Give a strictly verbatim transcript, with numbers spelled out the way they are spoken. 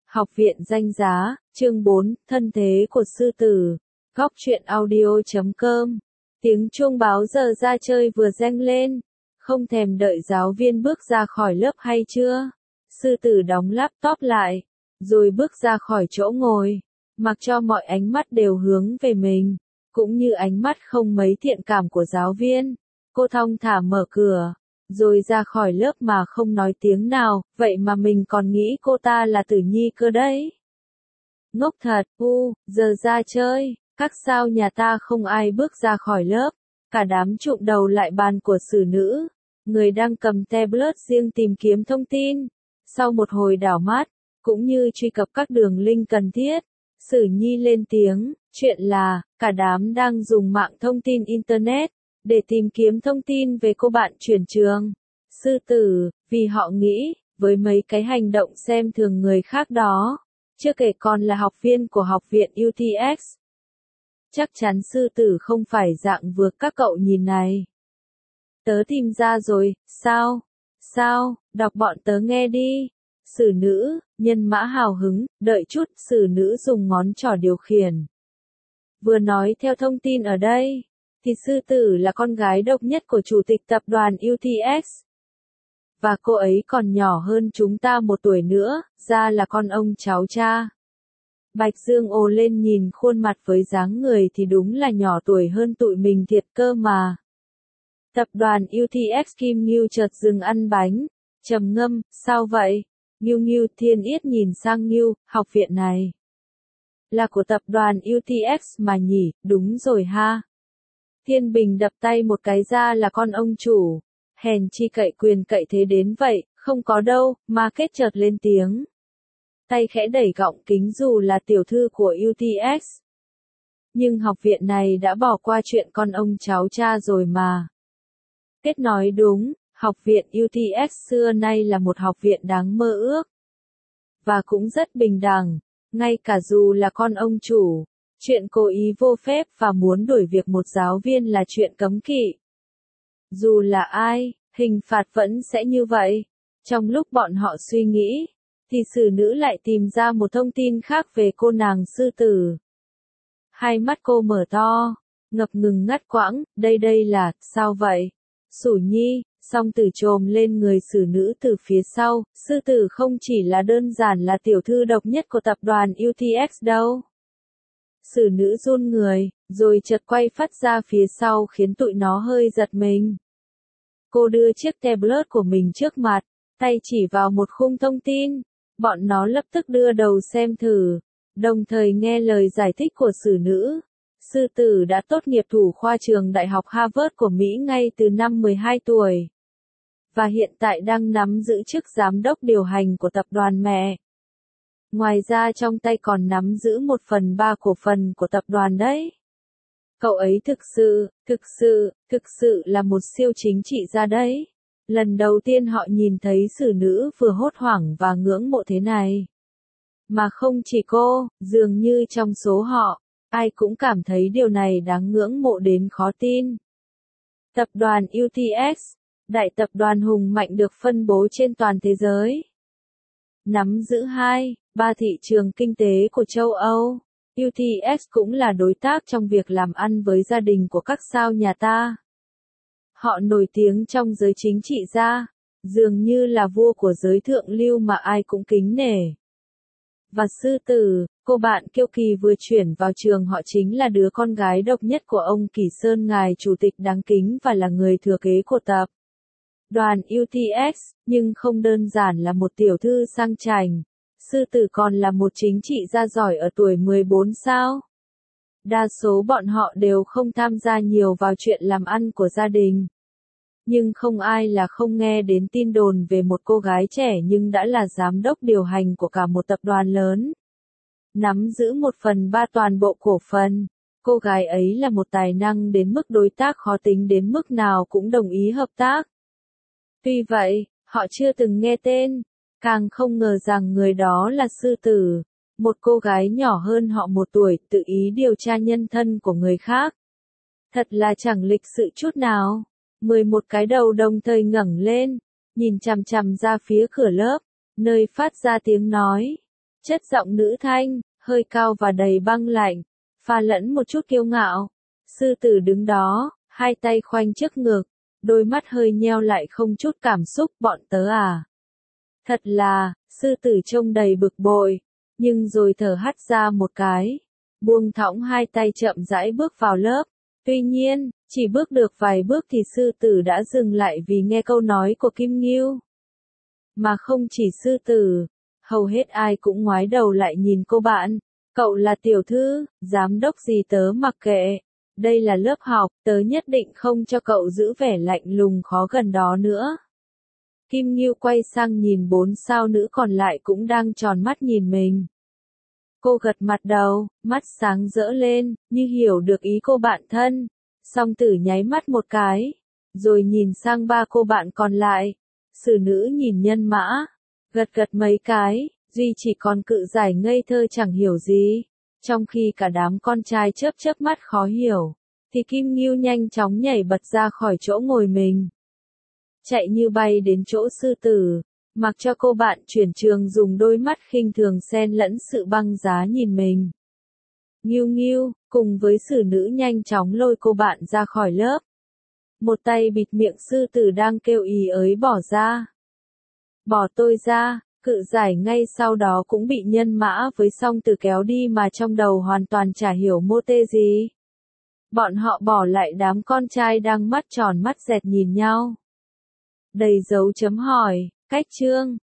Học viện danh giá, chương bốn, thân thế của sư tử. Góc truyện audio chấm com. Tiếng chuông báo giờ ra chơi vừa reng lên. Không thèm đợi giáo viên bước ra khỏi lớp hay chưa? Sư tử đóng laptop lại, rồi bước ra khỏi chỗ ngồi, mặc cho mọi ánh mắt đều hướng về mình, cũng như ánh mắt không mấy thiện cảm của giáo viên. Cô thong thả mở cửa, rồi ra khỏi lớp mà không nói tiếng nào, vậy mà mình còn nghĩ cô ta là Tử Nhi cơ đấy. Ngốc thật, u, giờ ra chơi, các sao nhà ta không ai bước ra khỏi lớp, cả đám chụm đầu lại bàn của xử nữ, người đang cầm tablet riêng tìm kiếm thông tin. Sau một hồi đảo mắt, cũng như truy cập các đường link cần thiết, Sử Nhi lên tiếng, chuyện là, cả đám đang dùng mạng thông tin Internet, để tìm kiếm thông tin về cô bạn chuyển trường. Sư tử, vì họ nghĩ, với mấy cái hành động xem thường người khác đó, chưa kể còn là học viên của học viện U T X. Chắc chắn sư tử không phải dạng vừa các cậu nhìn này. Tớ tìm ra rồi, sao? Sao, đọc bọn tớ nghe đi. Sử nữ, nhân mã hào hứng, đợi chút, sử nữ dùng ngón trỏ điều khiển. Vừa nói theo thông tin ở đây, thì sư tử là con gái độc nhất của chủ tịch tập đoàn U T X. Và cô ấy còn nhỏ hơn chúng ta một tuổi nữa, ra là con ông cháu cha. Bạch Dương ồ lên nhìn khuôn mặt với dáng người thì đúng là nhỏ tuổi hơn tụi mình thiệt cơ mà. Tập đoàn U T X Kim Ngưu chợt dừng ăn bánh, trầm ngâm, sao vậy? Ngưu Ngưu Thiên Yết nhìn sang Ngưu, học viện này là của tập đoàn U T X mà nhỉ, đúng rồi ha. Thiên Bình đập tay một cái ra là con ông chủ, hèn chi cậy quyền cậy thế đến vậy, không có đâu, mà kết chợt lên tiếng. Tay khẽ đẩy gọng kính dù là tiểu thư của U T X. Nhưng học viện này đã bỏ qua chuyện con ông cháu cha rồi mà. Kết nói đúng, học viện U T X xưa nay là một học viện đáng mơ ước. Và cũng rất bình đẳng, ngay cả dù là con ông chủ, chuyện cố ý vô phép và muốn đuổi việc một giáo viên là chuyện cấm kỵ. Dù là ai, hình phạt vẫn sẽ như vậy. Trong lúc bọn họ suy nghĩ, thì xử nữ lại tìm ra một thông tin khác về cô nàng sư tử. Hai mắt cô mở to, ngập ngừng ngắt quãng, đây đây là, sao vậy? Sủ Nhi, song tử chồm lên người xử nữ từ phía sau, sư tử không chỉ là đơn giản là tiểu thư độc nhất của tập đoàn U T X đâu. Xử nữ run người, rồi chợt quay phát ra phía sau khiến tụi nó hơi giật mình. Cô đưa chiếc tablet của mình trước mặt, tay chỉ vào một khung thông tin. Bọn nó lập tức đưa đầu xem thử, đồng thời nghe lời giải thích của xử nữ. Sư tử đã tốt nghiệp thủ khoa trường Đại học Harvard của Mỹ ngay từ năm mười hai tuổi. Và hiện tại đang nắm giữ chức giám đốc điều hành của tập đoàn mẹ. Ngoài ra trong tay còn nắm giữ một phần ba cổ phần của tập đoàn đấy. Cậu ấy thực sự, thực sự, thực sự là một siêu chính trị gia đấy. Lần đầu tiên họ nhìn thấy xử nữ vừa hốt hoảng và ngưỡng mộ thế này. Mà không chỉ cô, dường như trong số họ, ai cũng cảm thấy điều này đáng ngưỡng mộ đến khó tin. Tập đoàn U T X, đại tập đoàn hùng mạnh được phân bố trên toàn thế giới. Nắm giữ hai, ba thị trường kinh tế của châu Âu. U T X cũng là đối tác trong việc làm ăn với gia đình của các sao nhà ta. Họ nổi tiếng trong giới chính trị gia, dường như là vua của giới thượng lưu mà ai cũng kính nể. Và sư tử, cô bạn kiêu kỳ vừa chuyển vào trường họ chính là đứa con gái độc nhất của ông Kỳ Sơn ngài chủ tịch đáng kính và là người thừa kế của tập đoàn U T X, nhưng không đơn giản là một tiểu thư sang chảnh. Sư tử còn là một chính trị gia giỏi ở tuổi mười bốn sao. Đa số bọn họ đều không tham gia nhiều vào chuyện làm ăn của gia đình. Nhưng không ai là không nghe đến tin đồn về một cô gái trẻ nhưng đã là giám đốc điều hành của cả một tập đoàn lớn. Nắm giữ một phần ba toàn bộ cổ phần, cô gái ấy là một tài năng đến mức đối tác khó tính đến mức nào cũng đồng ý hợp tác. Tuy vậy, họ chưa từng nghe tên, càng không ngờ rằng người đó là sư tử, một cô gái nhỏ hơn họ một tuổi tự ý điều tra nhân thân của người khác. Thật là chẳng lịch sự chút nào. Mười một cái đầu đồng thời ngẩng lên, nhìn chằm chằm ra phía cửa lớp, nơi phát ra tiếng nói. Chất giọng nữ thanh, hơi cao và đầy băng lạnh, pha lẫn một chút kiêu ngạo. Sư tử đứng đó, hai tay khoanh trước ngực, đôi mắt hơi nheo lại không chút cảm xúc. Bọn tớ à? Thật là, sư tử trông đầy bực bội, nhưng rồi thở hắt ra một cái, buông thõng hai tay chậm rãi bước vào lớp. Tuy nhiên, chỉ bước được vài bước thì sư tử đã dừng lại vì nghe câu nói của Kim Ngưu. Mà không chỉ sư tử, hầu hết ai cũng ngoái đầu lại nhìn cô bạn. Cậu là tiểu thư, giám đốc gì tớ mặc kệ. Đây là lớp học, tớ nhất định không cho cậu giữ vẻ lạnh lùng khó gần đó nữa. Kim Ngưu quay sang nhìn bốn sao nữ còn lại cũng đang tròn mắt nhìn mình. Cô gật mặt đầu, mắt sáng rỡ lên, như hiểu được ý cô bạn thân. Song tử nháy mắt một cái, rồi nhìn sang ba cô bạn còn lại. Sử nữ nhìn nhân mã, gật gật mấy cái, duy chỉ còn cự giải ngây thơ chẳng hiểu gì. Trong khi cả đám con trai chớp chớp mắt khó hiểu, thì Kim Ngưu nhanh chóng nhảy bật ra khỏi chỗ ngồi mình. Chạy như bay đến chỗ sư tử, mặc cho cô bạn chuyển trường dùng đôi mắt khinh thường xen lẫn sự băng giá nhìn mình. Ngưu Ngưu, cùng với sử nữ nhanh chóng lôi cô bạn ra khỏi lớp. Một tay bịt miệng sư tử đang kêu ý ới bỏ ra. Bỏ tôi ra, cự giải ngay sau đó cũng bị nhân mã với song tử kéo đi mà trong đầu hoàn toàn chả hiểu mô tê gì. Bọn họ bỏ lại đám con trai đang mắt tròn mắt dẹt nhìn nhau. Đầy dấu chấm hỏi, cách chương.